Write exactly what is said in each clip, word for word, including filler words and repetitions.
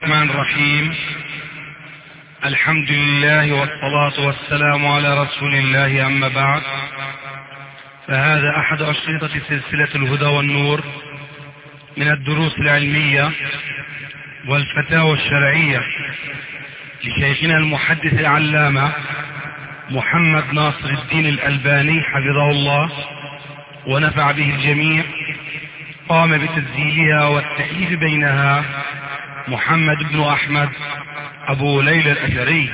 الرحمن الرحيم. الحمد لله والصلاة والسلام على رسول الله، أما بعد، فهذا أحد أشرطة سلسلة الهدى والنور من الدروس العلمية والفتاوى الشرعية لشيخنا المحدث العلامة محمد ناصر الدين الألباني حفظه الله ونفع به الجميع. قام بتسجيلها والتأليف بينها محمد بن أحمد أبو ليلى الأثري.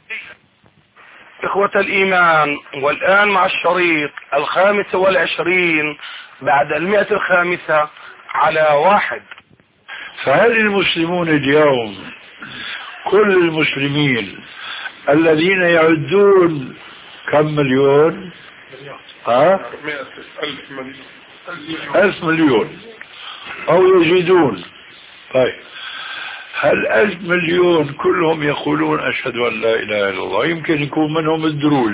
إخوة الإيمان، والآن مع الشريط الخامس والعشرين بعد المئة الخامسة على واحد. فهل المسلمون اليوم، كل المسلمين الذين يعدون كم مليون؟ ها؟ ألف مليون أو يزيدون. طيب، هل ألف مليون كلهم يقولون أشهد أن لا إله إلا الله؟ يمكن يكون منهم الدروز.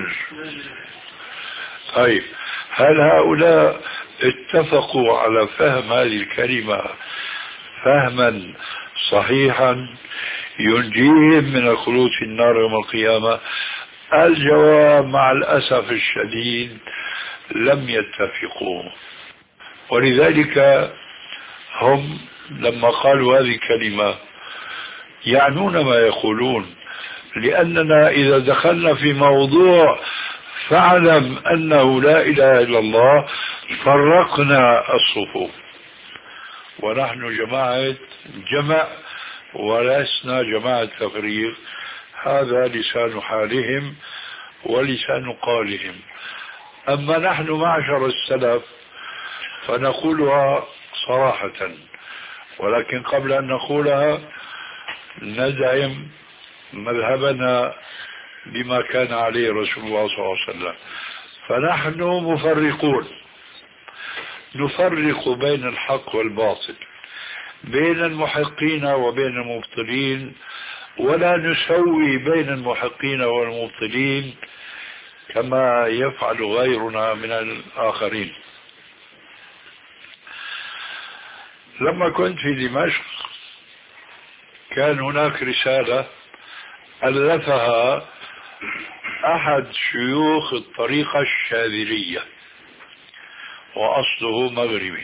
طيب، هل هؤلاء اتفقوا على فهم هذه الكلمة فهما صحيحا ينجيهم من الخلود في النار يوم القيامة؟ الجواب مع الأسف الشديد لم يتفقوا. ولذلك هم لما قالوا هذه الكلمة يعنون ما يقولون، لأننا إذا دخلنا في موضوع فاعلم أنه لا إله إلا الله فرقنا الصفوف، ونحن جماعة جمع ولسنا جماعة تفريق. هذا لسان حالهم ولسان قالهم. أما نحن معشر السلف فنقولها صراحة، ولكن قبل أن نقولها ندعم مذهبنا بما كان عليه رسول الله صلى الله عليه وسلم. فنحن مفرقون، نفرق بين الحق والباطل، بين المحقين وبين المبطلين، ولا نسوي بين المحقين والمبطلين كما يفعل غيرنا من الآخرين. لما كنت في دمشق كان هناك رسالة ألفها أحد شيوخ الطريقة الشاذلية وأصله مغربي.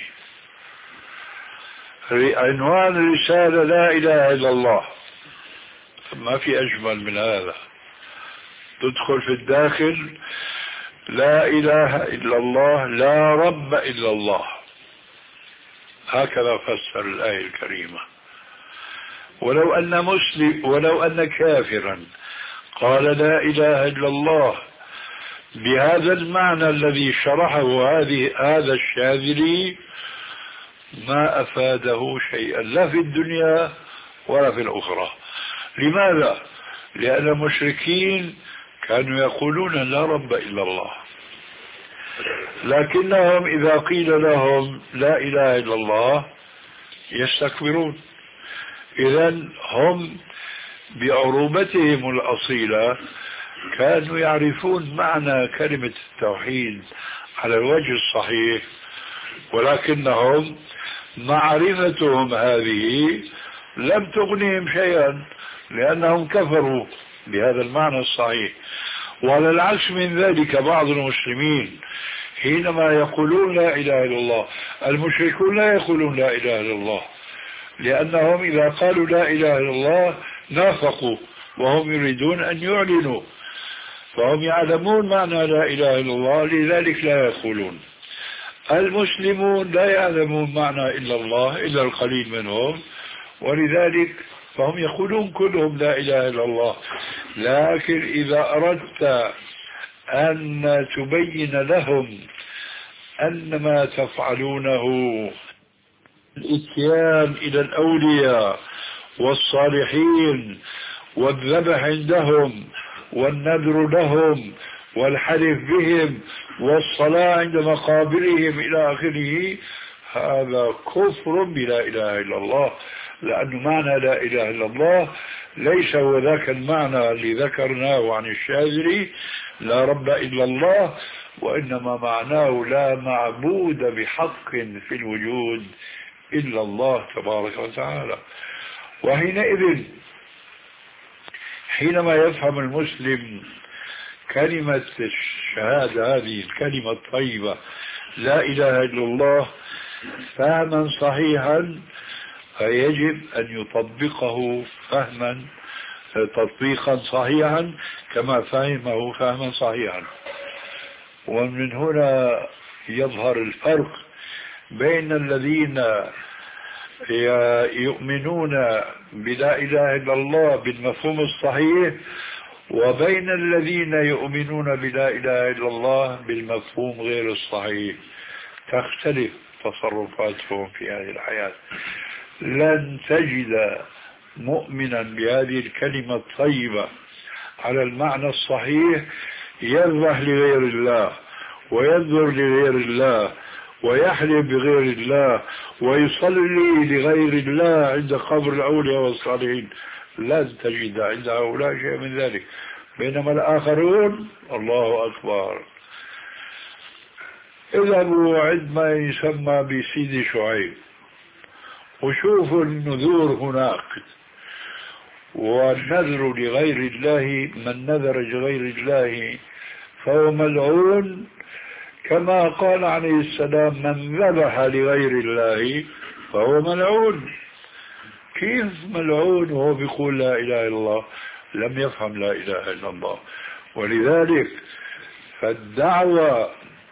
عنوان الرسالة لا إله إلا الله. ما في أجمل من هذا. تدخل في الداخل لا إله إلا الله، لا رب إلا الله. هكذا فسر الآية الكريمة. ولو أن مسلم ولو أن كافرا قال لا إله إلا الله بهذا المعنى الذي شرحه هذه هذا الشاذلي ما أفاده شيئا، لا في الدنيا ولا في الأخرى. لماذا؟ لأن المشركين كانوا يقولون لا رب إلا الله، لكنهم إذا قيل لهم لا إله إلا الله يستكبرون. إذن هم بعروبتهم الأصيلة كانوا يعرفون معنى كلمة التوحيد على الوجه الصحيح، ولكنهم معرفتهم هذه لم تغنيهم شيئا، لأنهم كفروا بهذا المعنى الصحيح. وعلى العكس من ذلك بعض المسلمين حينما يقولون لا إله إلا الله، المشركون لا يقولون لا إله إلا الله، لأنهم إذا قالوا لا إله إلا الله نافقوا، وهم يريدون أن يعلنوا، فهم يعلمون معنى لا إله إلا الله، لذلك لا يقولون. المسلمون لا يعلمون معنى إلا الله إلا القليل منهم، ولذلك فهم يقولون كلهم لا إله إلا الله. لكن إذا أردت أن تبين لهم أن ما تفعلونه الإتيان إلى الأولياء والصالحين والذبح عندهم والنذر لهم والحلف بهم والصلاة عند مقابرهم إلى آخره، هذا كفر بلا إله إلا الله. لأن معنى لا إله إلا الله ليس هو ذاك المعنى اللي ذكرناه عن الشاذلي لا رب إلا الله، وإنما معناه لا معبود بحق في الوجود إلا الله تبارك وتعالى. وحينئذ حينما يفهم المسلم كلمة الشهادة، هذه الكلمة الطيبة لا إله إلا الله، فهما صحيحا، فيجب أن يطبقه فهما تطبيقا صحيحا كما فهمه فهما صحيحا. ومن هنا يظهر الفرق بين الذين يؤمنون بلا إله إلا الله بالمفهوم الصحيح وبين الذين يؤمنون بلا إله إلا الله بالمفهوم غير الصحيح. تختلف تصرفاتهم في هذه الحياة. لن تجد مؤمنا بهذه الكلمة الطيبة على المعنى الصحيح يذبح لغير الله وينذر لغير الله ويحلف بغير الله ويصلي لغير الله عند قبر الأولياء والصالحين. لن تجد عند هؤلاء شيء من ذلك. بينما الآخرون الله أكبر. اذهبوا عندما يسمى بسيدي شعيب وشوفوا النذور هناك. والنذر لغير الله، من نذر لغير الله فهو ملعون، كما قال عليه السلام من ذبح لغير الله فهو ملعون. كيف ملعون وهو بيقول لا إله إلا الله؟ لم يفهم لا إله إلا الله. ولذلك فالدعوة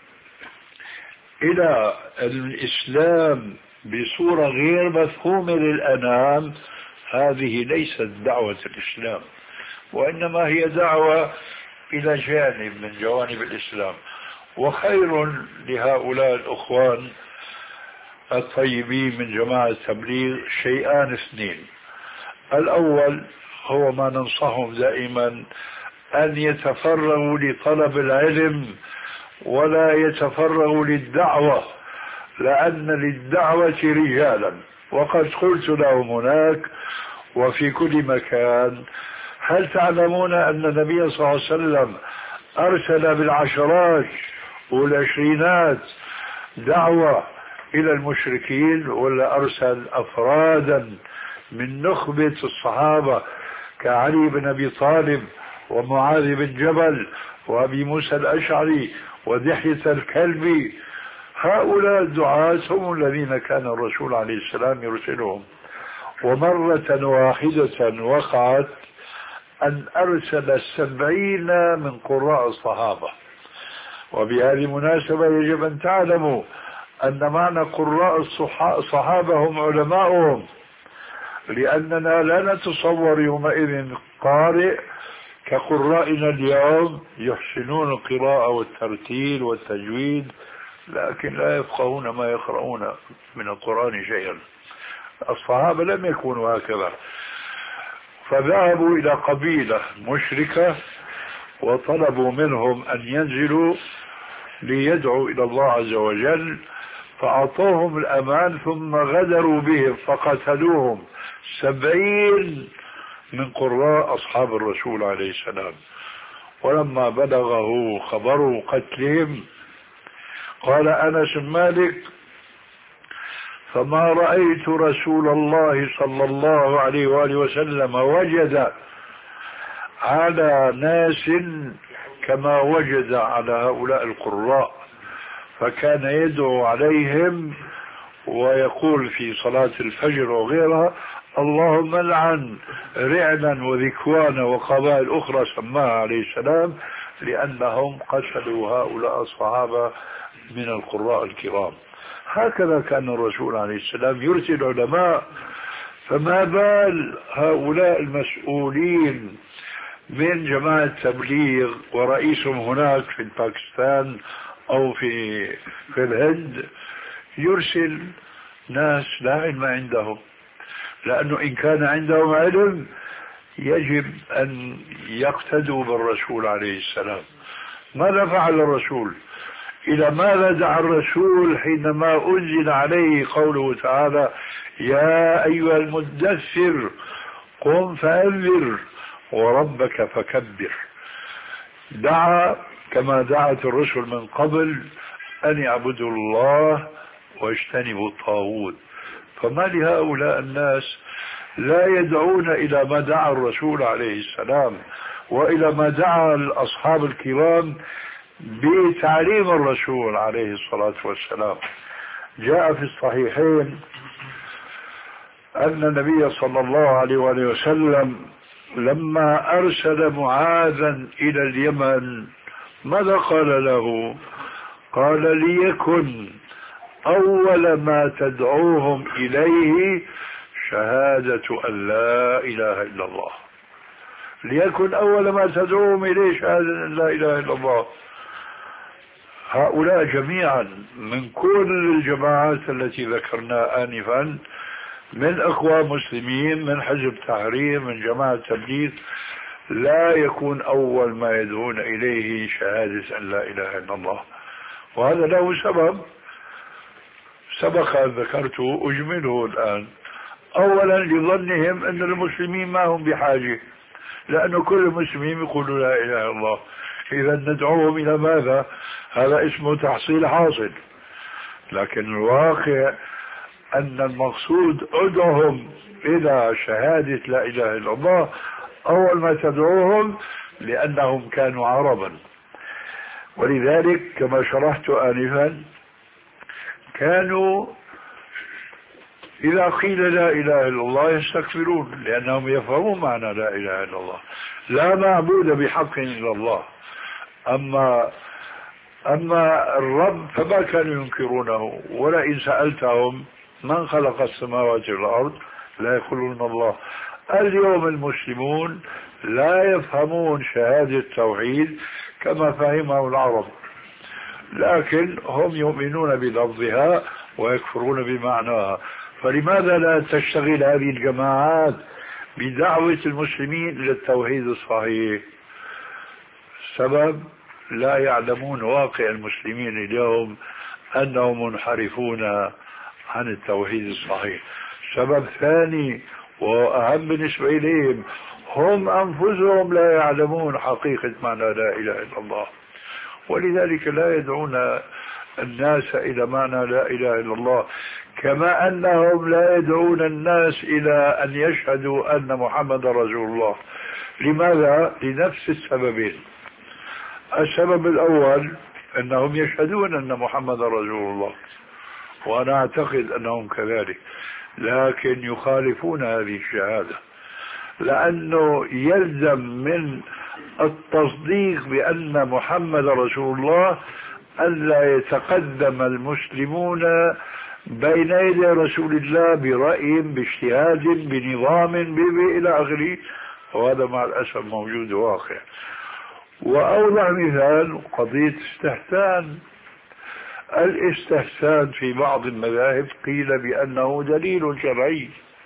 إلى الإسلام بصورة غير مفهومة للأنام هذه ليست دعوة الإسلام، وإنما هي دعوة إلى جانب من جوانب الإسلام. وخير لهؤلاء الأخوان الطيبين من جماعة التبليغ شيئان اثنين. الأول هو ما ننصحهم دائما أن يتفرغوا لطلب العلم ولا يتفرغوا للدعوة، لأن للدعوة رجالا. وقد قلت لهم هناك وفي كل مكان: هل تعلمون أن النبي صلى الله عليه وسلم أرسل بالعشرات والعشرينات دعوة إلى المشركين، ولا أرسل أفرادا من نخبة الصحابة كعلي بن أبي طالب ومعاذ بن جبل وأبي موسى الأشعري ودحية الكلبي؟ هؤلاء الدعاة هم الذين كان الرسول عليه السلام يرسلهم. ومرة واحدة وقعت أن أرسل السبعين من قراء الصحابة. وبهذه المناسبة يجب أن تعلموا أن معنى قراء الصحابة هم علماؤهم، لأننا لا نتصور يومئذ قارئ كقرائنا اليوم يحسنون القراءة والترتيل والتجويد، لكن لا يفقهون ما يقرؤون من القرآن شيئا. الصحابة لم يكونوا هكذا. فذهبوا إلى قبيلة مشركة وطلبوا منهم أن ينزلوا ليدعوا إلى الله عز وجل، فأعطوهم الأمان ثم غدروا بهم فقتلوهم سبعين من قراء أصحاب الرسول عليه السلام. ولما بلغه خبر قتلهم قال أنس بن مالك: فما رأيت رسول الله صلى الله عليه وآله وسلم وجد على ناس كما وجد على هؤلاء القراء، فكان يدعو عليهم ويقول في صلاة الفجر وغيرها: اللهم لعن رعلا وذكوانا وقبائل أخرى سماها عليه السلام، لأنهم قتلوا هؤلاء الصحابة من القراء الكرام. هكذا كان الرسول عليه السلام يرسل علماء. فما بال هؤلاء المسؤولين من جماعة التبليغ ورئيسهم هناك في باكستان أو في في الهند يرسل ناس لا علم عندهم، لأنه إن كان عندهم علم يجب أن يقتدوا بالرسول عليه السلام. ماذا فعل الرسول؟ إلى ماذا دعا الرسول حينما أنزل عليه قوله تعالى: يا أيها المدثر قم فأنذر وربك فكبر؟ دعا كما دعت الرسل من قبل أن يعبدوا الله واجتنبوا الطاغوت. فما لهؤلاء الناس لا يدعون إلى ما دعا الرسول عليه السلام وإلى ما دعا الأصحاب الكرام بتعليم الرسول عليه الصلاة والسلام. جاء في الصحيحين أن النبي صلى الله عليه وآله وسلم لما أرسل معاذا إلى اليمن ماذا قال له؟ قال ليكن أول ما تدعوهم إليه شهادة أن لا إله إلا الله. ليكن أول ما تدعوهم إليه شهادة أن لا إله إلا الله. هؤلاء جميعا من كل الجماعات التي ذكرنا آنفا، من أخوة مسلمين، من حزب تحرير، من جماعة تبليغ، لا يكون أول ما يدعون إليه شهادة أن لا إله إلا الله. وهذا له سبب سبق أن ذكرته أجمله الآن. أولا لظنهم أن المسلمين ما هم بحاجة، لأن كل المسلمين يقولوا لا إله إلا الله، إذا ندعوهم إلى ماذا؟ هذا اسمه تحصيل حاصل. لكن الواقع أن المقصود ادعوهم إلى شهادة لا إله إلا الله أول ما تدعوهم، لأنهم كانوا عربا. ولذلك كما شرحت آنفا كانوا إذا قيل لا إله إلا الله يستكبرون، لأنهم يفهمون معنى لا إله إلا الله، لا معبود بحق إلا الله. أما أما الرب فما كانوا ينكرونه، ولئن سألتهم من خلق السماوات والأرض لا يقولون الله. اليوم المسلمون لا يفهمون شهادة التوحيد كما فهمه العرب، لكن هم يؤمنون بلفظها ويكفرون بمعناها. فلماذا لا تشتغل هذه الجماعات بدعوة المسلمين إلى التوحيد الصحيح؟ سبب لا يعلمون واقع المسلمين اليوم أنهم منحرفون عن التوحيد الصحيح. سبب ثاني وأهم بالنسبة إليهم، هم أنفسهم لا يعلمون حقيقة معنى لا إله إلا الله، ولذلك لا يدعون الناس إلى معنى لا إله إلا الله، كما أنهم لا يدعون الناس إلى أن يشهدوا أن محمد رسول الله. لماذا؟ لنفس السببين. السبب الأول أنهم يشهدون أن محمد رسول الله، وأنا أعتقد أنهم كذلك، لكن يخالفون هذه الشهادة، لأنه يلزم من التصديق بأن محمد رسول الله ألا يتقدم المسلمون بين يدي رسول الله برأي باجتهاد بنظام إلى آخره، وهذا مع الأسف موجود واقع. وأوضح مثال قضية استحسان. الاستحسان في بعض المذاهب قيل بأنه دليل شرعي،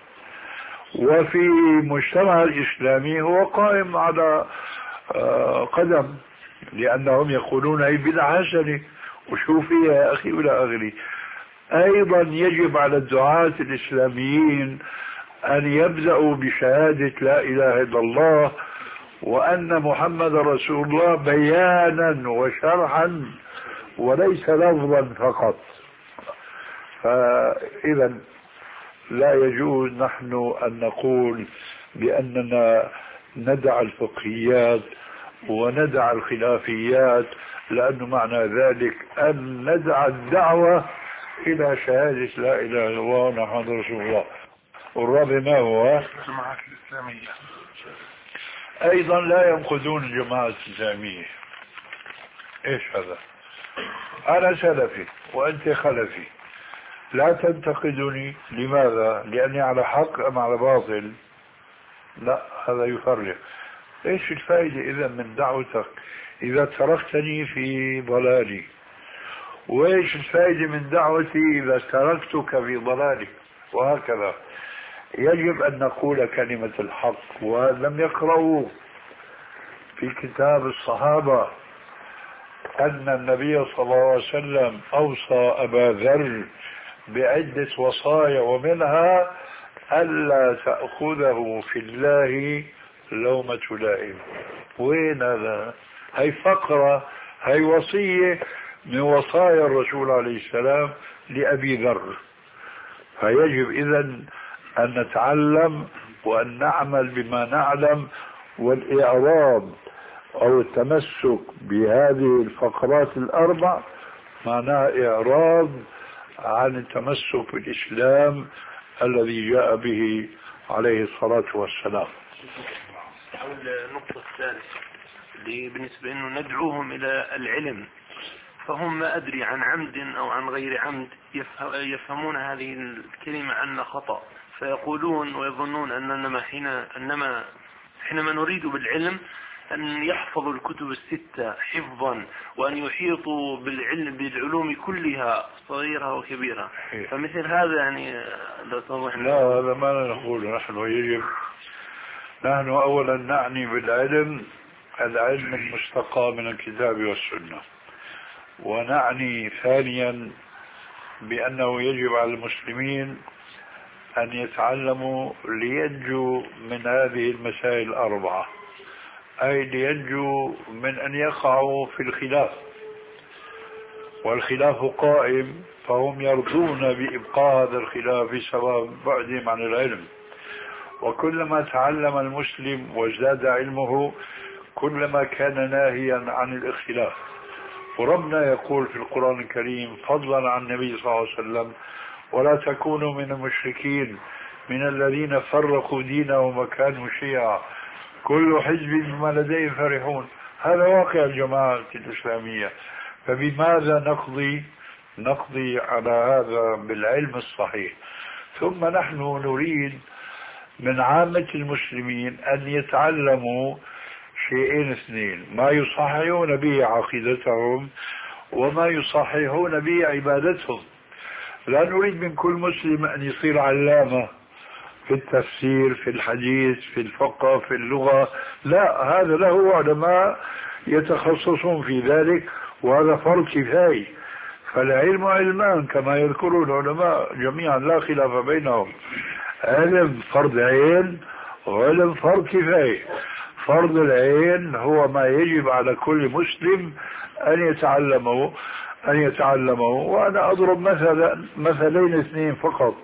وفي المجتمع الإسلامي هو قائم على قدم، لأنهم يقولون أي بدعة حسنة وشوف فيها يا أخي ولا أغلي. أيضا يجب على الدعاة الإسلاميين أن يبدأوا بشهادة لا إله إلا الله وأن محمد رسول الله بيانا وشرحا وليس لفظا فقط. فإذا لا يجوز نحن أن نقول بأننا ندع الفقهيات وندع الخلافيات، لأن معنى ذلك أن ندع الدعوة إلى شهادة لا إله إلا الله محمد رسول الله. والرابع ما هو؟ الجماعات الإسلامية أيضا لا ينقذون الجماعة الإسلامية. إيش هذا؟ أنا سلفي وأنت خلفي، لا تنتقدني. لماذا؟ لأني على حق أم على باطل؟ لا، هذا يفرق. إيش الفائدة إذا من دعوتك إذا تركتني في ضلالي؟ وإيش الفائدة من دعوتي إذا تركتك في ضلالي؟ وهكذا يجب أن نقول كلمة الحق. ولم يقرأوا في كتاب الصحابة أن النبي صلى الله عليه وسلم أوصى أبا ذر بعدة وصايا، ومنها ألا تأخذه في الله لومة لائم. وين هذا؟ هي فقرة، هي وصية من وصايا الرسول عليه السلام لأبي ذر. فيجب إذن أن نتعلم وأن نعمل بما نعلم، والإعراض أو التمسك بهذه الفقرات الأربع معناه إعراض عن التمسك بالإسلام الذي جاء به عليه الصلاة والسلام. حول النقطة الثالثة اللي بالنسبة إنه ندعوهم إلى العلم، فهم ما أدري عن عمد أو عن غير عمد يفهمون هذه الكلمة عنا خطأ، فيقولون ويظنون أننا حين أنما حينما نريد بالعلم أن يحفظوا الكتب الستة حفظا، وأن يحيطوا بالعلم بالعلوم كلها صغيرها وكبيرها، فمثل هذا يعني لا توضح. لا، هذا ما نقول. نحن يجب نحن أولا نعني بالعلم العلم المستقى من الكتاب والسنة، ونعني ثانيا بأنه يجب على المسلمين أن يتعلموا لينجوا من هذه المسائل الأربعة، أي لينجوا من أن يقعوا في الخلاف، والخلاف قائم، فهم يرضون بإبقاء هذا الخلاف بسبب بعدهم عن العلم. وكلما تعلم المسلم وازداد علمه كلما كان ناهيا عن الاختلاف. وربنا يقول في القرآن الكريم فضلا عن النبي صلى الله عليه وسلم: ولا تكونوا من المشركين من الذين فرقوا دينهم وكانوا شيعا كل حزب بما لديهم فرحون. هذا واقع الجماعة الإسلامية، فبماذا نقضي نقضي على هذا بالعلم الصحيح؟ ثم نحن نريد من عامة المسلمين أن يتعلموا شيئين اثنين: ما يصححون به عقيدتهم وما يصححون به عبادتهم. لا نريد من كل مسلم أن يصير علامة في التفسير، في الحديث، في الفقه، في اللغة. لا، هذا له علماء يتخصصون في ذلك، وهذا فرض كفاية. فالعلم علمان كما يذكر العلماء جميعا لا خلاف بينهم: علم فرض عين وعلم فرض كفاية. فرض العين هو ما يجب على كل مسلم أن يتعلمه أن يتعلمه وأنا أضرب مثلا مثلين اثنين فقط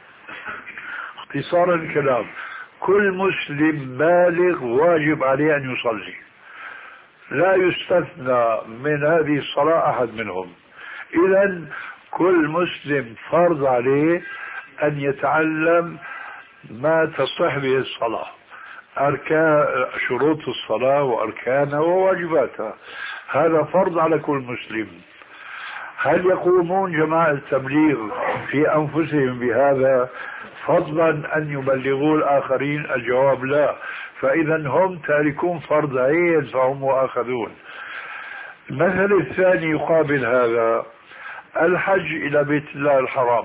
اختصارا الكلام. كل مسلم بالغ واجب عليه أن يصلي، لا يستثنى من هذه الصلاة أحد منهم. إذن كل مسلم فرض عليه أن يتعلم ما تصح به الصلاة، أركان شروط الصلاة وأركانها وواجباتها، هذا فرض على كل مسلم. هل يقومون جماعة التبليغ في أنفسهم بهذا فضلا أن يبلغوا الآخرين؟ الجواب لا. فإذا هم تاركون فرض عين فهم مؤاخذون. المثل الثاني يقابل هذا: الحج إلى بيت الله الحرام.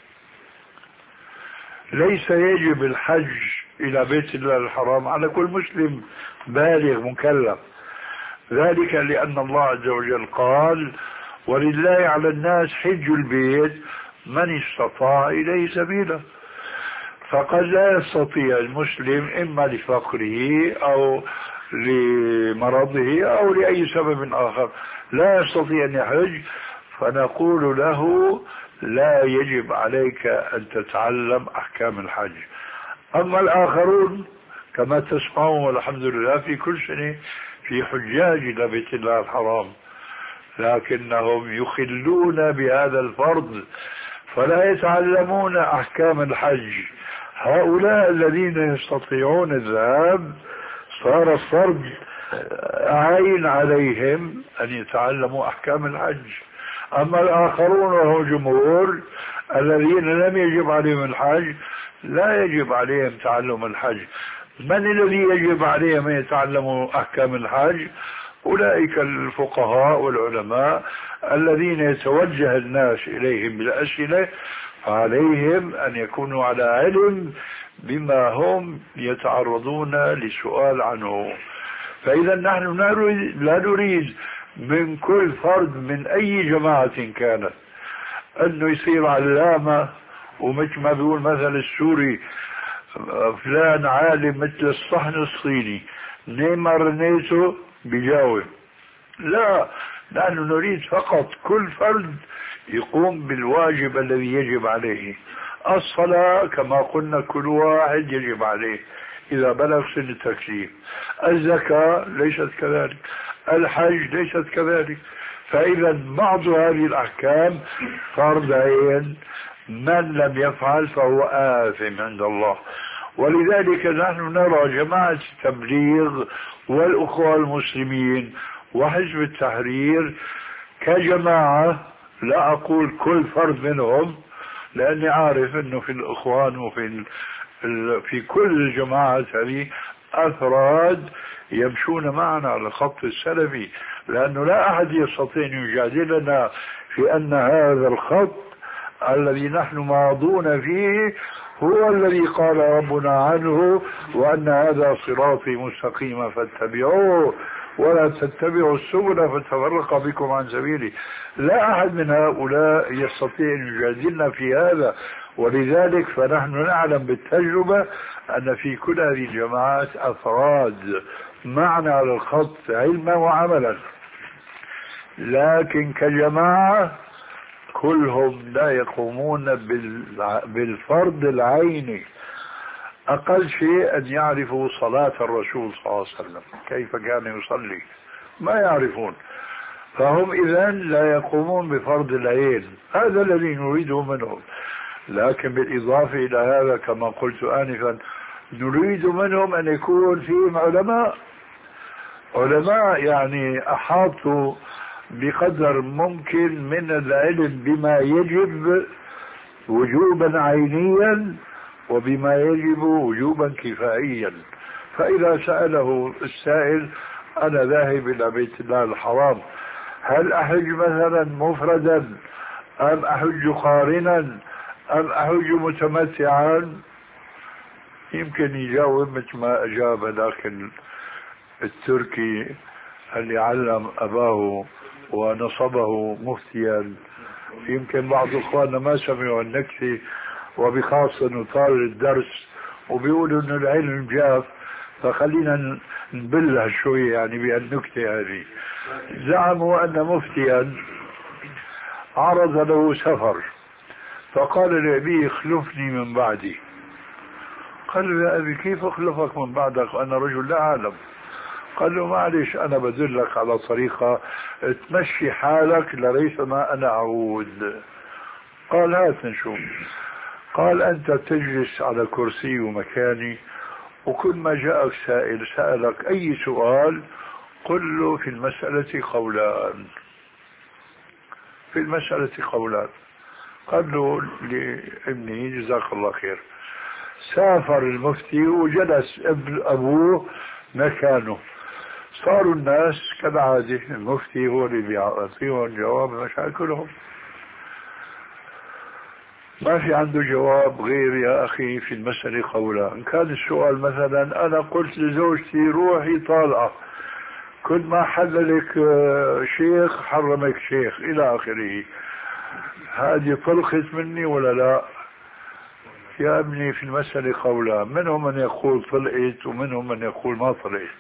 ليس يجب الحج إلى بيت الله الحرام على كل مسلم بالغ مكلف، ذلك لأن الله عز وجل قال: ولله على الناس حج البيت من استطاع إليه سبيلا. فقد لا يستطيع المسلم إما لفقره أو لمرضه أو لأي سبب آخر لا يستطيع أن يحج، فنقول له: لا يجب عليك أن تتعلم أحكام الحج. أما الآخرون كما تسمعون والحمد لله في كل سنة في حجاج إلى بيت الله الحرام، لكنهم يخلون بهذا الفرض فلا يتعلمون أحكام الحج. هؤلاء الذين يستطيعون الذهاب صار الفرض عين عليهم أن يتعلموا أحكام الحج. أما الآخرون وهو جمهور الذين لم يجب عليهم الحج لا يجب عليهم تعلم الحج. من الذي يجب عليهم أن يتعلموا أحكام الحج؟ أولئك الفقهاء والعلماء الذين يتوجه الناس إليهم بالأسئلة، فعليهم أن يكونوا على علم بما هم يتعرضون لسؤال عنه. فإذا نحن لا نريد من كل فرد من أي جماعة كانت أنه يصير علامة، ومثل ما بيقول مثل السوري: فلان عالم مثل الصحن الصيني، نيمر نيسو بيجاوب. لا، نحن نريد فقط كل فرد يقوم بالواجب الذي يجب عليه. الصلاة كما قلنا كل واحد يجب عليه إذا بلغ سن التكليف. الزكاة ليست كذلك، الحج ليست كذلك. فإذا بعض هذه الأحكام فرض عين، من لم يفعل فهو آثم عند الله. ولذلك نحن نرى جماعة التبليغ والأخوة المسلمين وحزب التحرير كجماعة، لا أقول كل فرد منهم لأني عارف أنه في الإخوان وفي في كل الجماعات هذه أفراد يمشون معنا على الخط السلفي، لأنه لا أحد يستطيع أن يجادلنا في أن هذا الخط الذي نحن ماضون فيه هو الذي قال ربنا عنه وأن هذا صراطي مستقيما فاتبعوه ولا تتبعوا السبل فتفرق بكم عن سبيله. لا أحد من هؤلاء يستطيع أن يجادلنا في هذا. ولذلك فنحن نعلم بالتجربة أن في كل هذه الجماعات أفراد معنا على الخط علما وعملا، لكن كجماعة كلهم لا يقومون بالفرض العيني. أقل شيء أن يعرفوا صلاة الرسول صلى الله عليه وسلم كيف كان يصلي، ما يعرفون، فهم إذن لا يقومون بفرض العين. هذا الذي نريده منهم. لكن بالإضافة إلى هذا كما قلت آنفا نريد منهم أن يكون فيهم علماء علماء يعني أحاطوا بقدر ممكن من العلم بما يجب وجوبا عينيا وبما يجب وجوبا كفائيا. فإذا سأله السائل أنا ذاهب إلى بيت الله الحرام، هل أحج مثلا مفردا أم أحج قارنا أم أحج متمتعا؟ يمكن يجاوب مثل ما أجاب لكن التركي اللي علم أباه ونصبه مفتيا. يمكن بعض إخواننا ما سمعوا النكتة، وبخاصة نطال الدرس وبيقولوا إنه العلم جاف، فخلينا نبلها شوي يعني بهالنكتة هذه. زعموا أن مفتيا عرض له سفر فقال لأبيه اخلفني من بعدي. قال له يا أبي كيف أخلفك من بعدك أنا رجل لا أعلم؟ قال له معلش أنا بدلك على طريقة تمشي حالك لريث ما أنا أعود. قال هات نشوف. قال أنت تجلس على كرسي ومكاني، وكل ما جاءك سائل سألك أي سؤال قل له في المسألة قولان، في المسألة قولان. قال له لابني جزاك الله خير. سافر المفتي وجلس ابن أبوه مكانه. صاروا الناس كالعادة المفتي هو اللي بيعطيهم جواب مشاكلهم، ما في عنده جواب غير يا أخي في المسألة قولان. كان السؤال مثلا أنا قلت لزوجتي روحي طالعة، كل ما حللك شيخ حرمك شيخ إلى آخره، هذه طلقت مني ولا لا؟ يا ابني في المسألة قولان، منهم من يقول طلقت ومنهم من يقول ما طلقت.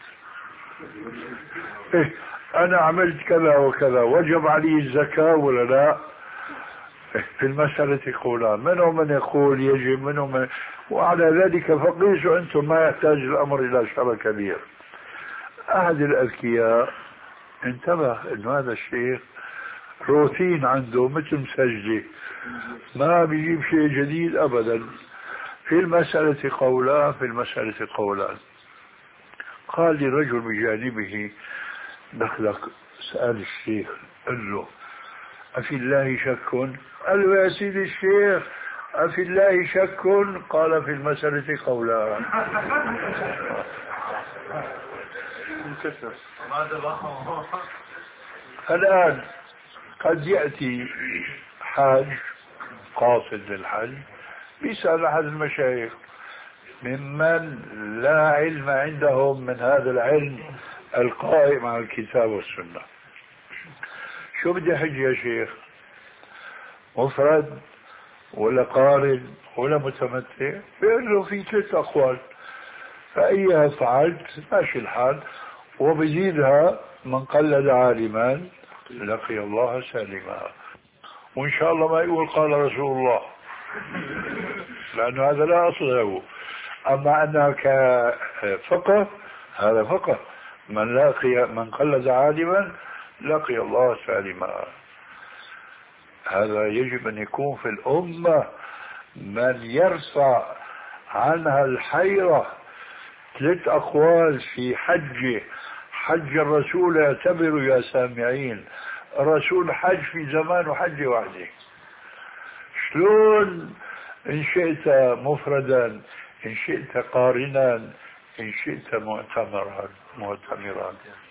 إيه أنا عملت كذا وكذا وجب علي الزكاة ولا لا؟ في المسألة قولان، منهم من يقول يجب منهم من... وعلى ذلك فقيسوا أنتم، ما يحتاج الأمر إلى شر كبير. أحد الأذكياء انتبه أن هذا الشيخ روتين عنده مثل مسجلة، ما بيجيب شيء جديد أبدا. في المسألة قولان في المسألة قولان. قال لي رجل بجانبه دخلك سأل الشيخ قال له أفي الله شك؟ قال له يا سيدي الشيخ أفي الله شك؟ قال في المسألة قولان. الآن قد يأتي حاج قاصد للحج بيسأل أحد المشايخ ممن لا علم عندهم من هذا العلم القائم على الكتاب والسنة، شو بدي حج يا شيخ؟ مفرد ولا قارن ولا متمتع؟ بيقول له في ثلاث أقوال، فأيها فعلت ماشي الحال. وبزيدها من قلد عالما لقي الله سالما، وإن شاء الله ما يقول قال رسول الله لأنه هذا لا أصل له. أما أنها كفقه هذا فقه، من لاقي من قلد عالما لقي الله سالما. هذا يجب أن يكون في الأمة من يرفع عنها الحيرة. ثلاث أقوال في حجه، حج الرسول يعتبر يا سامعين، الرسول حج في زمان وحج وحده. شلون إن شئت مفردا، إن شئت قارنا، إن شئت معتمرا معتمرا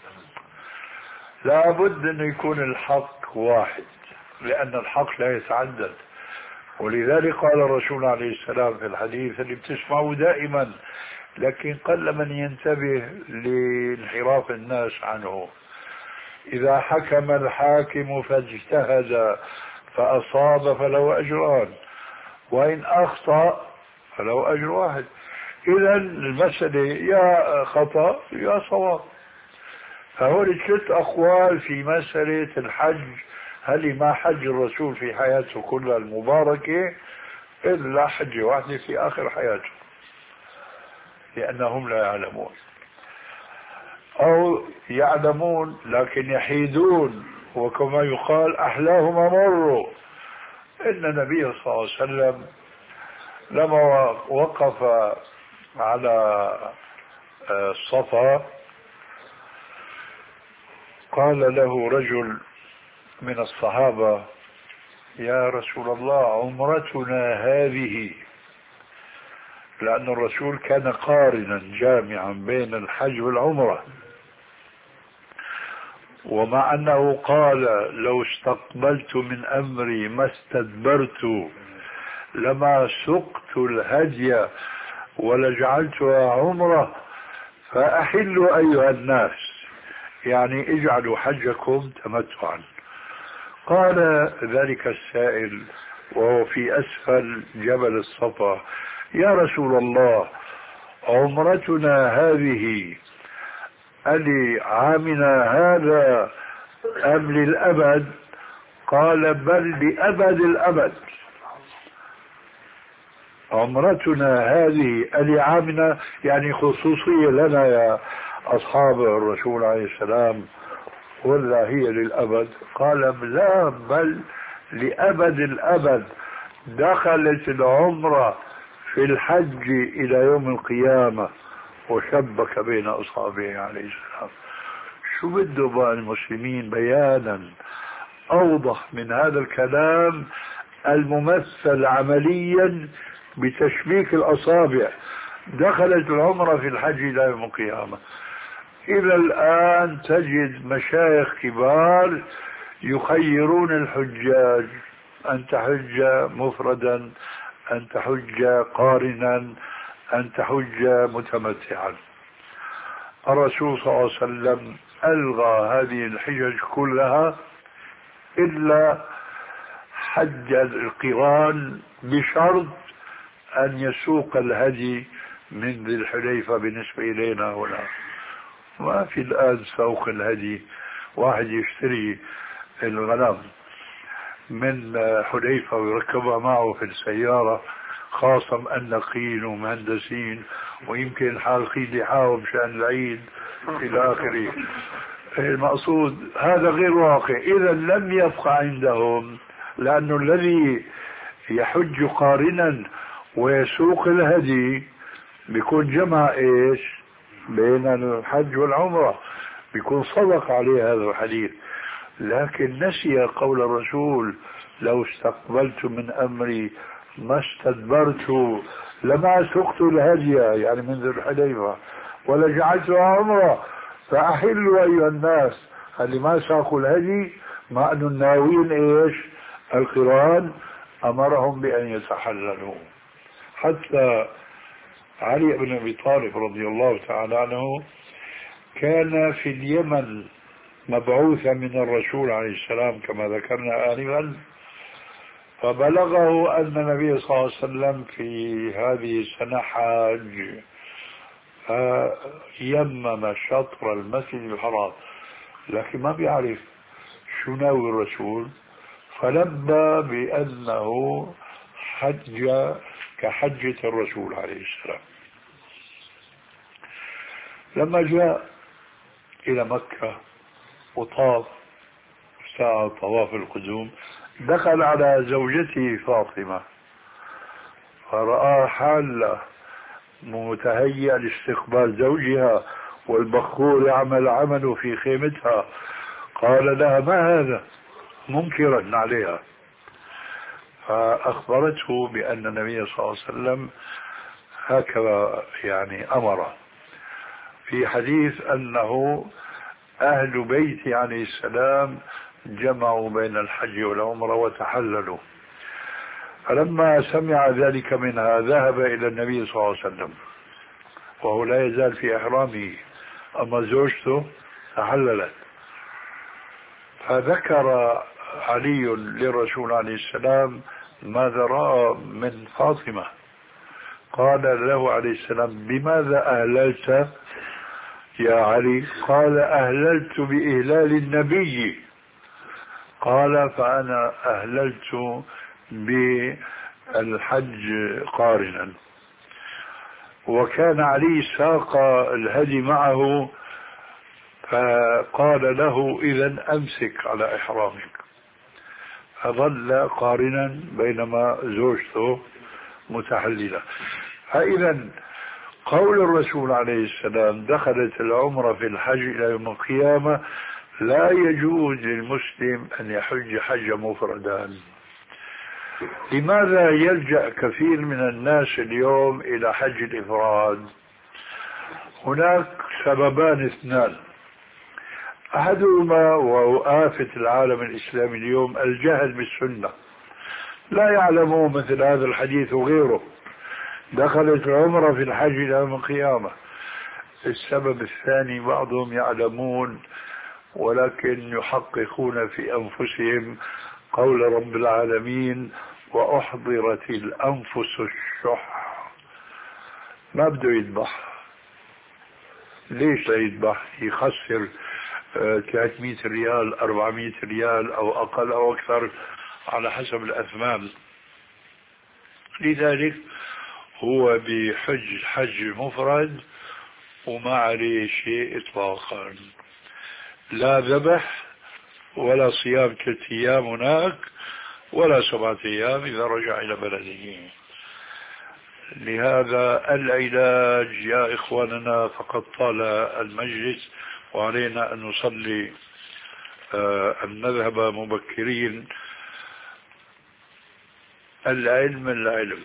لابد أن يكون الحق واحد، لأن الحق لا يتعدد. ولذلك قال الرسول عليه السلام في الحديث اللي بتسمعه دائما لكن قل من ينتبه لانحراف الناس عنه: إذا حكم الحاكم فاجتهد فأصاب فله أجران، وإن أخطأ فله أجر واحد. إذا المسألة يا خطأ يا صواب. فهول ثلاث أقوال في مسألة الحج. هل ما حج الرسول في حياته كلها المباركة إلا حج واحدة في آخر حياته، لأنهم لا يعلمون، أو يعلمون لكن يحيدون، وكما يقال أحلاهم مروا. إن النبي صلى الله عليه وسلم لما وقف على الصفا قال له رجل من الصحابة: يا رسول الله عمرتنا هذه، لأن الرسول كان قارنا جامعا بين الحج والعمرة، ومع أنه قال: لو استقبلت من أمري ما استدبرت لما سقت الهدي ولجعلتها عمرة، فأحلوا أيها الناس، يعني اجعلوا حجكم تمتعا. قال ذلك السائل وهو في أسفل جبل الصفا: يا رسول الله عمرتنا هذه ألي عامنا هذا أم للأبد؟ قال: بل لأبد الأبد. عمرتنا هذه ألي عامنا يعني خصوصية لنا يا أصحاب الرسول عليه السلام، ولا هي للأبد؟ قال: لا، بل لأبد الأبد. دخلت العمرة في الحج إلى يوم القيامة. وشبك بين أصحابه عليه السلام. شو بده بقى المسلمين بيانا أوضح من هذا الكلام الممثل عمليا بتشبيك الأصابع؟ دخلت العمرة في الحج إلى يوم القيامة. إلى الآن تجد مشايخ كبار يخيرون الحجاج: أن تحج مفردا، أن تحج قارنا، أن تحج متمتعا. الرسول صلى الله عليه وسلم ألغى هذه الحجج كلها إلا حج القران بشرط أن يسوق الهدي من ذي الحليفة بالنسبة إلينا هنا. ما في الآن سوق الهدي، واحد يشتري الغنم من حليفة ويركبها معه في السيارة، خاصم النقين ومهندسين ويمكن حالقين لحاهم مشان العيد إلى آخره. المقصود هذا غير واقع. إذا لم يبقى عندهم، لأنه الذي يحج قارنا ويسوق الهدي بيكون جمع إيش بين الحج والعمرة، بيكون صدق عليه هذا الحديث. لكن نسي قول الرسول: لو استقبلت من أمري ما استدبرت لما سقت الهدي، يعني من ذي الحليفة، ولجعلتها عمرة، فأحلوا أيها الناس. اللي ما ساقوا الهدي مع أن الناويين إيش القران أمرهم بأن يتحللوا. حتى علي بن أبي طالب رضي الله تعالى عنه كان في اليمن مبعوثا من الرسول عليه السلام كما ذكرنا آنفا، فبلغه أن النبي صلى الله عليه وسلم في هذه السنة حاج، فيمم شطر المسجد الحرام، لكن ما بيعرف شو ناوي الرسول، فلبى بأنه حج كحجة الرسول عليه السلام. لما جاء إلى مكة وطاف ساعة طواف القدوم دخل على زوجته فاطمة فرأى حالة متهيأ لاستقبال زوجها والبخور يعمل عمله في خيمتها، قال لها ما هذا منكرا عليها، فأخبرته بأن النبي صلى الله عليه وسلم هكذا يعني أمر في حديث أنه أهل بيت عليه السلام جمعوا بين الحج والعمرة وتحللوا. فلما سمع ذلك منها ذهب إلى النبي صلى الله عليه وسلم وهو لا يزال في إحرامه، أما زوجته تحللت، فذكر علي للرسول عليه السلام ماذا رأى من فاطمة، قال له عليه السلام بماذا أهللت يا علي؟ قال أهللت بإهلال النبي. قال فأنا أهللت بالحج قارنا. وكان علي ساق الهدي معه فقال له إذن أمسك على إحرامك، فظل قارنا بينما زوجته متحللة. فإذا قول الرسول عليه السلام دخلت العمرة في الحج إلى يوم القيامة لا يجوز للمسلم أن يحج حجة مفردا. لماذا يلجأ كثير من الناس اليوم إلى حج الإفراد؟ هناك سببان اثنان، أحدهما وهو آفة العالم الإسلامي اليوم الجهل بالسنة، لا يعلمون مثل هذا الحديث وغيره، دخلت العمرة في الحج إلى يوم القيامة. السبب الثاني بعضهم يعلمون ولكن يحققون في أنفسهم قول رب العالمين وأحضرت الأنفس الشح، ما بده يذبح. ليش لا يذبح؟ يخسر ثلاثمئة ريال أربعمئة ريال أو أقل أو أكثر على حسب الأثمان. لذلك هو بحج حج مفرد وما عليه شيء إطلاقا، لا ذبح ولا صيام ثلاثة أيام هناك ولا سبعة أيام إذا رجع إلى بلده. لهذا العلاج يا إخواننا فقد طال المجلس وعلينا أن نصلي آه أن نذهب مبكرين. العلم العلم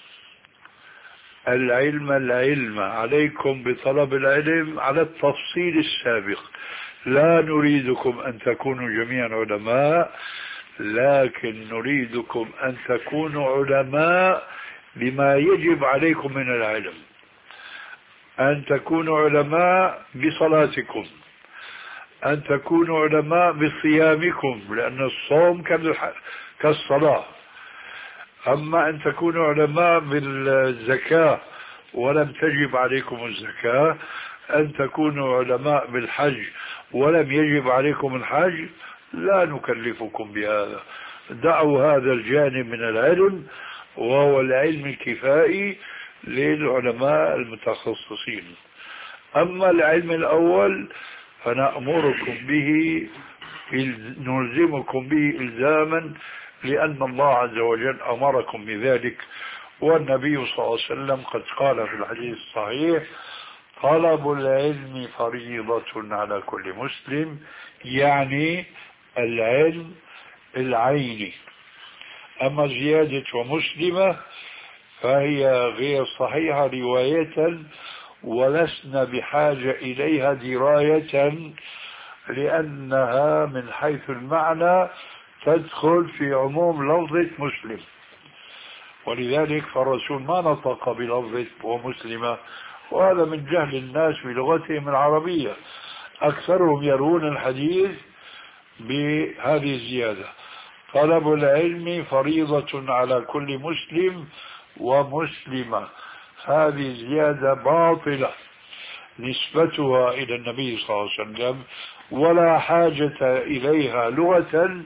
العلم العلم عليكم بطلب العلم على التفصيل السابق. لا نريدكم أن تكونوا جميعا علماء، لكن نريدكم أن تكونوا علماء بما يجب عليكم من العلم، أن تكونوا علماء بصلاتكم، أن تكونوا علماء بصيامكم لأن الصوم كالصلاة. أما أن تكونوا علماء بالزكاة ولم تجب عليكم الزكاة، أن تكونوا علماء بالحج ولم يجب عليكم الحج، لا نكلفكم بهذا. دعوا هذا الجانب من العلم وهو العلم الكفائي للعلماء المتخصصين. أما العلم الأول فنأمركم به، نلزمكم به إلزاما لأن الله عز وجل أمركم بذلك، والنبي صلى الله عليه وسلم قد قال في الحديث الصحيح طلب العلم فريضة على كل مسلم، يعني العلم العيني. أما زيادة ومسلمة فهي غير صحيحة رواية ولسنا بحاجة إليها دراية، لأنها من حيث المعنى تدخل في عموم لفظة مسلم، ولذلك فالرسول ما نطق بلفظة ومسلمة، وهذا من جهل الناس بلغتهم العربية. أكثرهم يروون الحديث بهذه الزيادة: طلب العلم فريضة على كل مسلم ومسلمة. هذه زيادة باطلة نسبتها إلى النبي صلى الله عليه وسلم، ولا حاجة إليها لغة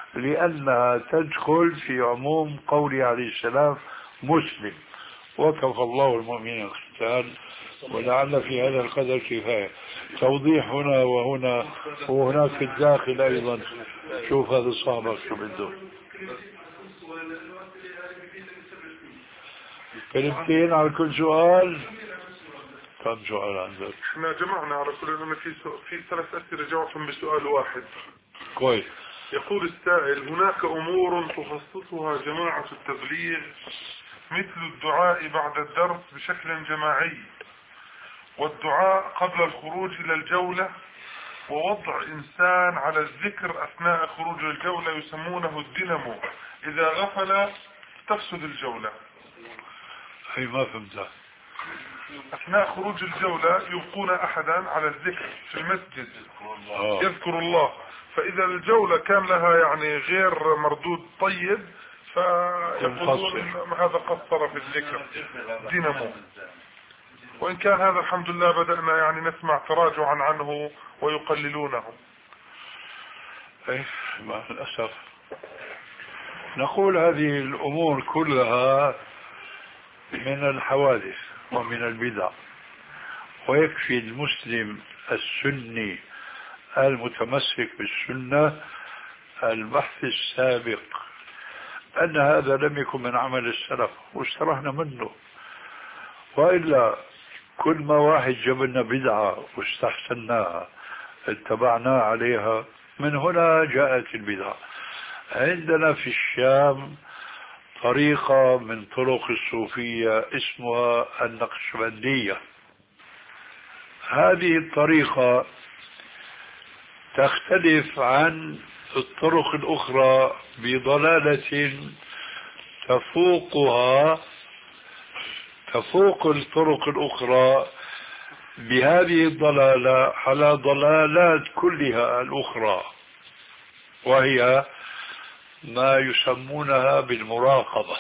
لأنها تدخل في عموم قوله عليه السلام مسلم، وكفى الله المؤمنين القتال، ولعل في هذا القدر كفاية توضيح هنا وهنا وهناك في الداخل أيضا. شوف هذا صاحبك شو بده. كلمتين على كل سؤال. كم سؤال عندك؟ احنا جمعنا على كل انه في سؤال في ثلاث اسئله جاوبتهم بسؤال واحد. كويس. يقول السائل: هناك امور تخصصها جماعه التبليغ مثل الدعاء بعد الدرس بشكل جماعي، والدعاء قبل الخروج الى الجوله، ووضع انسان على الذكر اثناء خروج الجوله يسمونه الدينامو، اذا غفل تفسد الجوله. هي ما فهمتها. اثناء خروج الجولة يبقون احدا على الذكر في المسجد آه. يذكر الله، فاذا الجولة كان لها يعني غير مردود طيب فيقولون هذا قصر في الذكر دينامو. وان كان هذا الحمد لله بدأنا يعني نسمع تراجعا عنه ويقللونه. ايه مع الاسف نقول هذه الامور كلها من الحوادث ومن البدع، ويكفي المسلم السني المتمسك بالسنة البحث السابق أن هذا لم يكن من عمل السلف واسترحنا منه، وإلا كل ما واحد جاب لنا بدعة واستحسناها اتبعناه عليها، من هنا جاءت البدعة. عندنا في الشام طريقة من طرق الصوفية اسمها النقشبندية. هذه الطريقة تختلف عن الطرق الأخرى بضلالة تفوقها تفوق الطرق الأخرى بهذه الضلالة على ضلالات كلها الأخرى، وهي ما يسمونها بالمراقبة.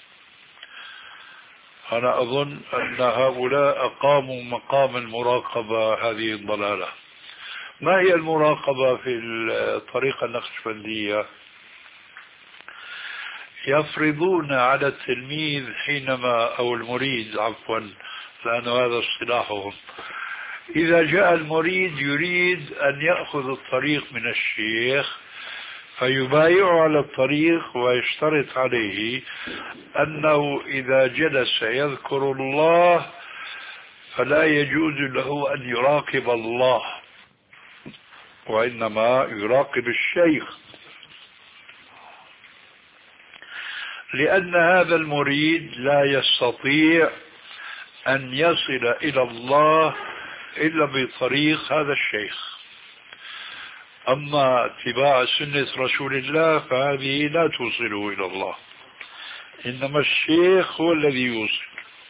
أنا أظن أن هؤلاء أقاموا مقام المراقبة هذه الضلالة. ما هي المراقبة في الطريقة النقشبندية؟ يفرضون على التلميذ حينما أو المريد عفوا لأن هذا اصطلاحهم، إذا جاء المريد يريد أن يأخذ الطريق من الشيخ فيبايع على الطريق ويشترط عليه أنه إذا جلس يذكر الله فلا يجوز له أن يراقب الله، وإنما يراقب الشيخ، لأن هذا المريد لا يستطيع أن يصل إلى الله إلا بطريق هذا الشيخ. أما اتباع سنة رسول الله فهذه لا توصله إلى الله، إنما الشيخ هو الذي يوصل.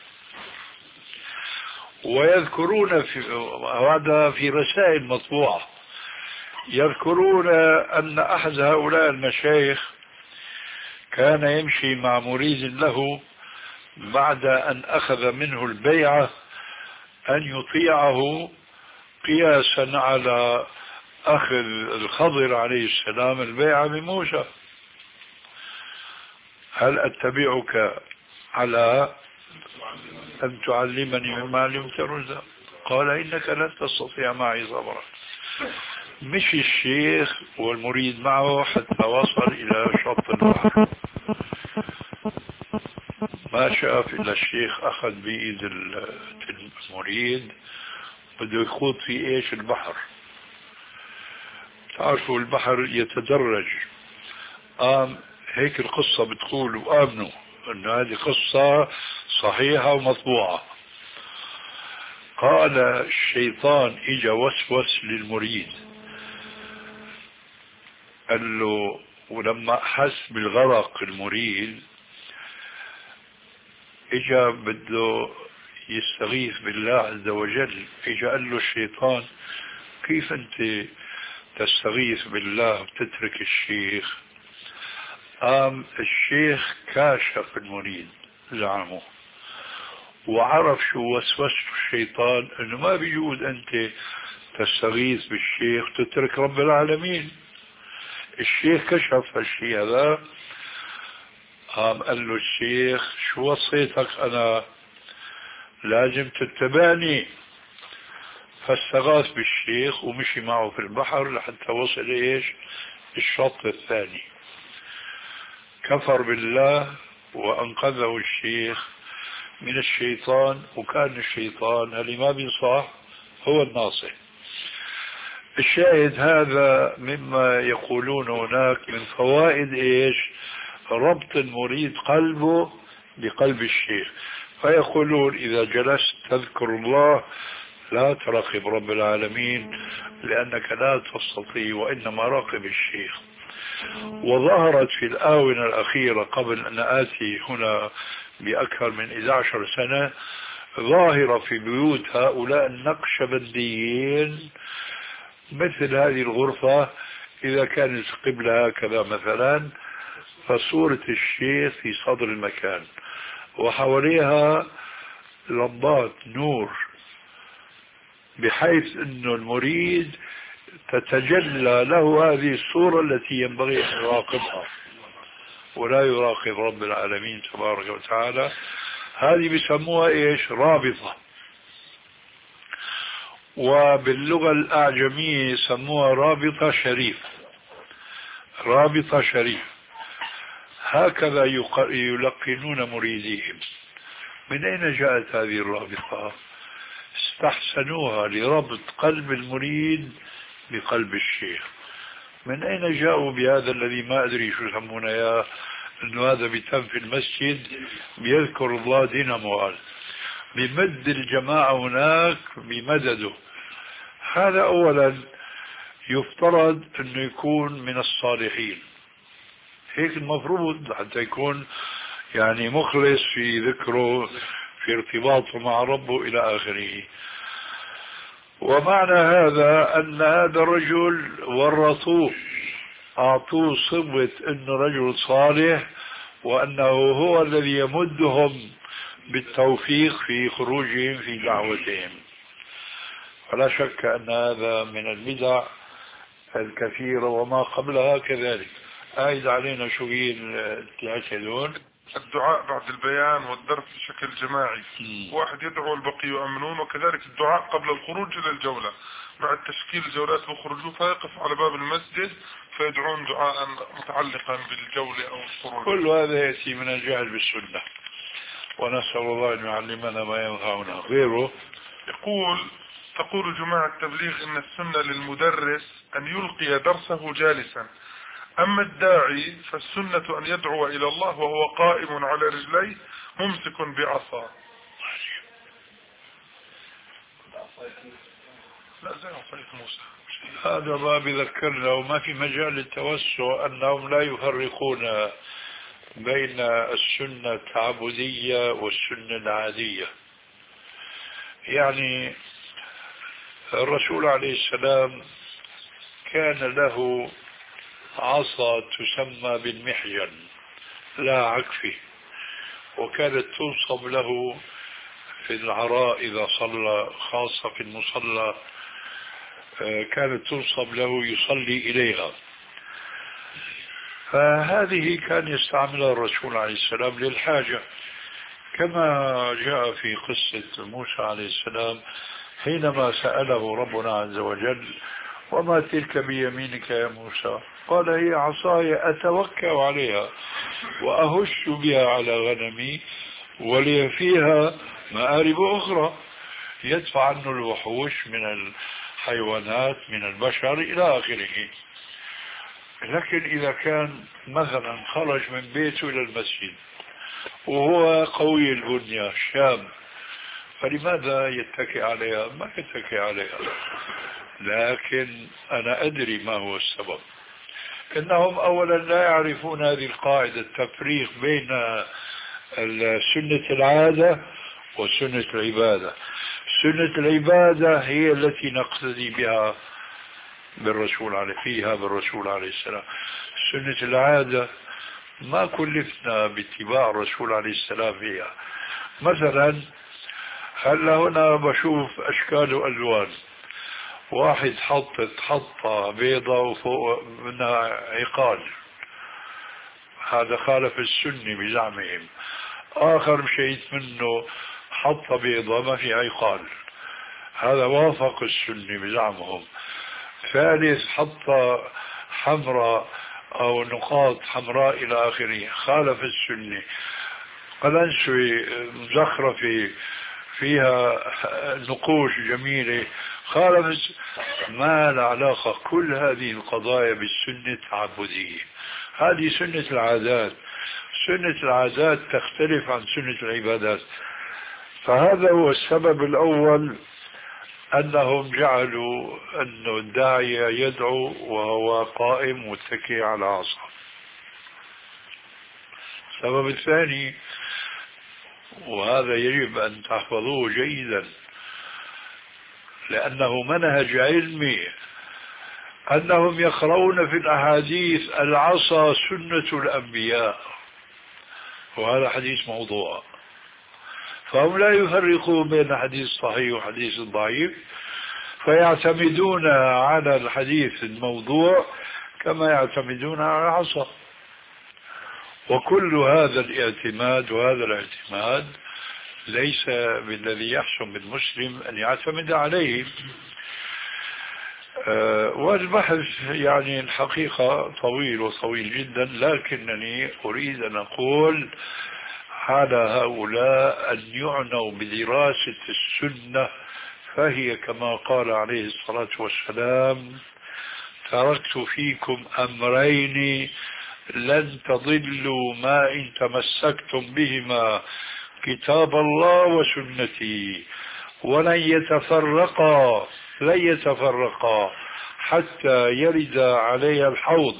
ويذكرون في هذا في رسائل مطبوعة، يذكرون أن أحد هؤلاء المشايخ كان يمشي مع مريد له بعد أن أخذ منه البيعة أن يطيعه قياسا على أخذ الخضر عليه السلام البيعة بموسى. هل أتبعك على أن تعلمني مما علمت رشدا؟ قال إنك لن تستطيع معي صبرا. مشي الشيخ والمريد معه حتى وصل إلى شط البحر، ما شاف إلا الشيخ أخذ بإيد المريد بده يخوض في إيش البحر. تعرفوا البحر يتدرج. آم هيك القصة بتقول، وآمنوا أن هذه قصة صحيحة ومطبوعة. قال الشيطان إجا وسوس للمريد، قال له، ولما حس بالغرق المريد إجا بده يستغيث بالله عز وجل، إجا قال له الشيطان كيف أنت تستغيث بالله وتترك الشيخ؟ قام الشيخ كاشف المريد زعمه وعرف شو وسوسه الشيطان، انه ما بيجوز انت تستغيث بالشيخ وتترك رب العالمين، الشيخ كشف هالشيء هذا، قام قال له الشيخ شو وصيتك أنا، لازم تتبعني. فاستغاث بالشيخ ومشي معه في البحر لحتى وصل ايش الشط الثاني. كفر بالله وأنقذه الشيخ من الشيطان، وكان الشيطان اللي ما بينصح هو الناصح. الشاهد هذا مما يقولون هناك من فوائد ايش ربط المريد قلبه بقلب الشيخ. فيقولون إذا جلست تذكر الله لا تراقب رب العالمين لأنك لا تستطيع، وإنما راقب الشيخ. وظهرت في الآونة الأخيرة قبل أن آتي هنا بأكثر من إحدى عشرة سنة ظاهرة في بيوت هؤلاء النقشبنديين، مثل هذه الغرفة إذا كانت قبلة هكذا مثلا، فصورة الشيخ في صدر المكان وحواليها لمبات نور، بحيث أنه المريد تتجلى له هذه الصورة التي ينبغي أن يراقبها ولا يراقب رب العالمين تبارك وتعالى. هذه بيسموها إيش رابطة، وباللغة الأعجمية يسموها رابطة شريف. رابطة شريف هكذا يلقنون مريديهم. من أين جاءت هذه الرابطة؟ استحسنوها لربط قلب المريد بقلب الشيخ. من أين جاءوا بهذا الذي ما أدري شو يسمونه يا أنه هذا بيتم في المسجد بيذكر الله دين أموال، بمد الجماعة هناك بمدده. هذا أولا يفترض أنه يكون من الصالحين، هيك المفروض حتى يكون يعني مخلص في ذكره في ارتباطه مع ربه إلى آخره. ومعنى هذا أن هذا الرجل ورطوه، أعطوه صبغة أنه رجل صالح وأنه هو الذي يمدهم بالتوفيق في خروجهم في دعوتهم. فلا شك أن هذا من البدع الكثيرة وما قبلها كذلك. أعيد علينا شو هي تعتدون. الدعاء بعد البيان والدرس بشكل جماعي، واحد يدعو البقي يؤمنون، وكذلك الدعاء قبل الخروج إلى الجولة. بعد تشكيل الجولات بخرجوا فيقف على باب المسجد فيدعون دعاء متعلقا بالجولة أو الخروج. كل هذا يأتي من الجهل بالسنة، ونسأل الله أن يعلمنا ما ينفعنا. غيره يقول تقول جماعة التبليغ إن السنة للمدرس أن يلقي درسه جالسا، أما الداعي فالسنة أن يدعو إلى الله وهو قائم على رجليه ممسك بعصا. لا زي عصاية موسى. هذا ما بذكرنا، وما في مجال للتوسع أنهم لا يفرقون بين السنة التعبدية والسنة العادية. يعني الرسول عليه السلام كان له عصا تسمى بالمحجن لا عكفه، وكانت تنصب له في العراء إذا صلى، خاصة في المصلى كانت تنصب له يصلي إليها. فهذه كان يستعملها الرسول عليه السلام للحاجة، كما جاء في قصة موسى عليه السلام حينما سأله ربنا عز وجل وما تلك بيمينك يا موسى؟ قال هي عصاي أتوكأ عليها وأهش بها على غنمي ولي فيها مآرب أخرى، يدفع عنه الوحوش من الحيوانات من البشر إلى آخره. لكن إذا كان مثلا خرج من بيته إلى المسجد وهو قوي البنية شاب، فلماذا يتكئ عليها؟ ما يتكئ عليها. لكن أنا أدري ما هو السبب. إنهم أولا لا يعرفون هذه القاعدة، التفريق بين سنة العادة وسنة العبادة. سنة العبادة هي التي نقتدي بها بالرسول عليه فيها بالرسول عليه السلام. سنة العادة ما كلفنا باتباع الرسول عليه السلام فيها. مثلا هلا هنا بشوف أشكال وألوان، واحد حطت حطة بيضة وفوق منها عقال، هذا خالف السنة بزعمهم. آخر مشيت منه حطة بيضة ما في عقال، هذا وافق السنة بزعمهم. ثالث حطة حمراء أو نقاط حمراء إلى آخره، خالف السنة. قلنسوة مزخرفة فيها نقوش جميلة، خالف. ما له علاقة كل هذه القضايا بالسنة التعبدية، هذه سنة العادات. سنة العادات تختلف عن سنة العبادات. فهذا هو السبب الأول، أنهم جعلوا أن الداعية يدعو وهو قائم متكئ على عصا. السبب الثاني، وهذا يجب أن تحفظوه جيدا لأنه منهج علمي، أنهم يقرؤون في الأحاديث العصا سنة الأنبياء، وهذا حديث موضوع. فهم لا يفرقون بين حديث صحيح وحديث ضعيف، فيعتمدون على الحديث الموضوع كما يعتمدون على العصا. وكل هذا الاعتماد وهذا الاعتماد ليس بالذي يحسن بالمسلم أن يعتمد عليه. أه والبحث يعني الحقيقة طويل وطويل جدا، لكنني أريد أن أقول على هؤلاء أن يعنوا بدراسة السنة، فهي كما قال عليه الصلاة والسلام: تركت فيكم أمرين لن تضلوا ما إن تمسكتم بهما، كتاب الله وسنتي، ولن يتفرقا لن يتفرقا حتى يرد علي الحوض.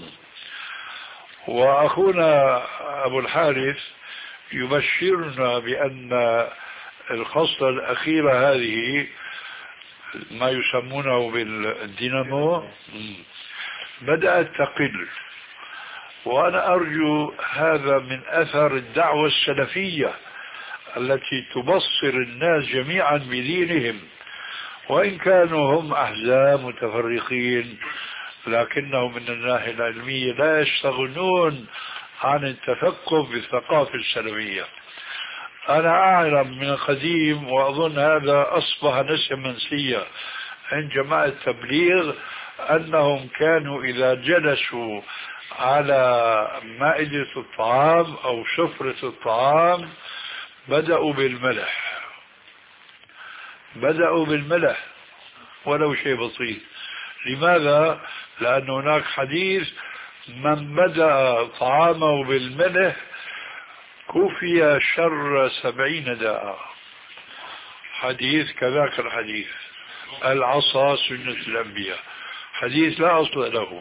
وأخونا أبو الحارث يبشرنا بأن الخصلة الأخيرة هذه ما يسمونه بالدينامو بدأت تقل، وأنا أرجو هذا من أثر الدعوة السلفية التي تبصر الناس جميعا بدينهم، وإن كانوا هم أحزاب متفرقين، لكنهم من الناحية العلمية لا يستغنون عن التفقه بالثقافة السلفية. أنا أعلم من القديم، وأظن هذا أصبح نسيا منسيا عند جماعة التبليغ، أنهم كانوا إذا جلسوا على مائدة الطعام أو سفرة الطعام بدأوا بالملح بدأوا بالملح ولو شيء بسيط. لماذا؟ لأن هناك حديث: من بدأ طعامه بالملح كفي شر سبعين داء. حديث كذاك الحديث العصا سنة الأنبياء، حديث لا أصل له.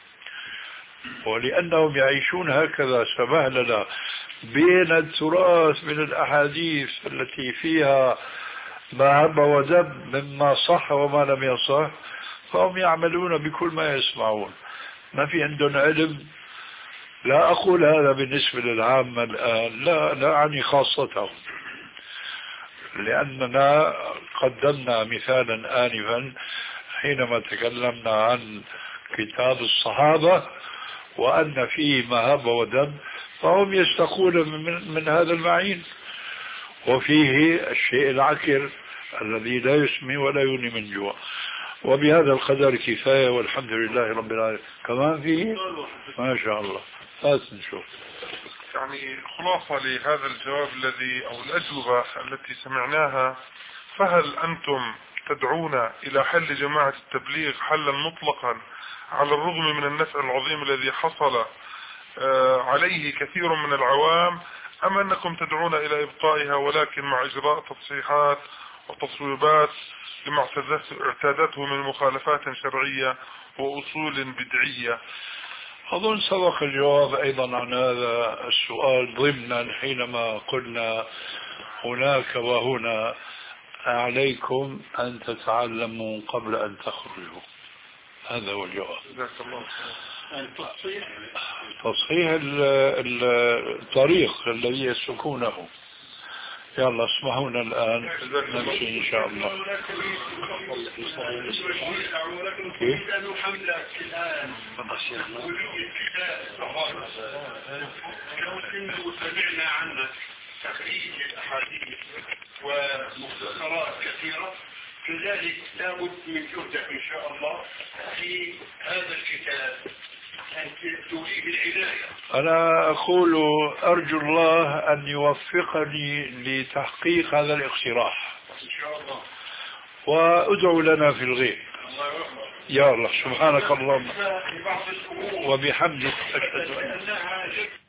ولأنهم يعيشون هكذا سبهللة بين التراث من الأحاديث التي فيها ما هب ودب مما صح وما لم يصح، فهم يعملون بكل ما يسمعون، ما في عندهم علم. لا أقول هذا بالنسبة للعامة الآن، لا لا أعني خاصتهم، لأننا قدمنا مثالا آنفا حينما تكلمنا عن كتاب الصحابة وأن فيه ما هب ودب، فهم يستقون من, من هذا المعين، وفيه الشيء العكر الذي لا يسمي ولا يغني من جوع. وبهذا القدر كفاية، والحمد لله رب العالمين. كمان فيه ما شاء الله. هات نشوف. يعني خلاصة لهذا الجواب الذي أو الأجوبة التي سمعناها، فهل أنتم تدعون إلى حل جماعة التبليغ حلا مطلقا على الرغم من النفع العظيم الذي حصل عليه كثير من العوام، أم أنكم تدعون إلى إبقائها ولكن مع إجراء تصحيحات وتصويبات لما اعتادته من مخالفات شرعية وأصول بدعية؟ أظن سبق الجواب أيضا عن هذا السؤال ضمنا حينما قلنا هناك وهنا عليكم أن تتعلموا قبل أن تخرجوا. هذا هو الجواب. تصحيح الطريق الذي يسلكونه. يلا اسمحونا الآن نمشي إن شاء الله. كيف؟ لو سمعنا عنك تخريج الأحاديث ومختصرات كثيرة، كذلك لابد من جهدك إن شاء الله في هذا الكتاب أن توليه العناية. أنا أقول أرجو الله أن يوفقني لتحقيق هذا الاقتراح إن شاء الله، وأدعو لنا في الغيب. يا الله سبحانك اللهم وبحمدك أشهد أن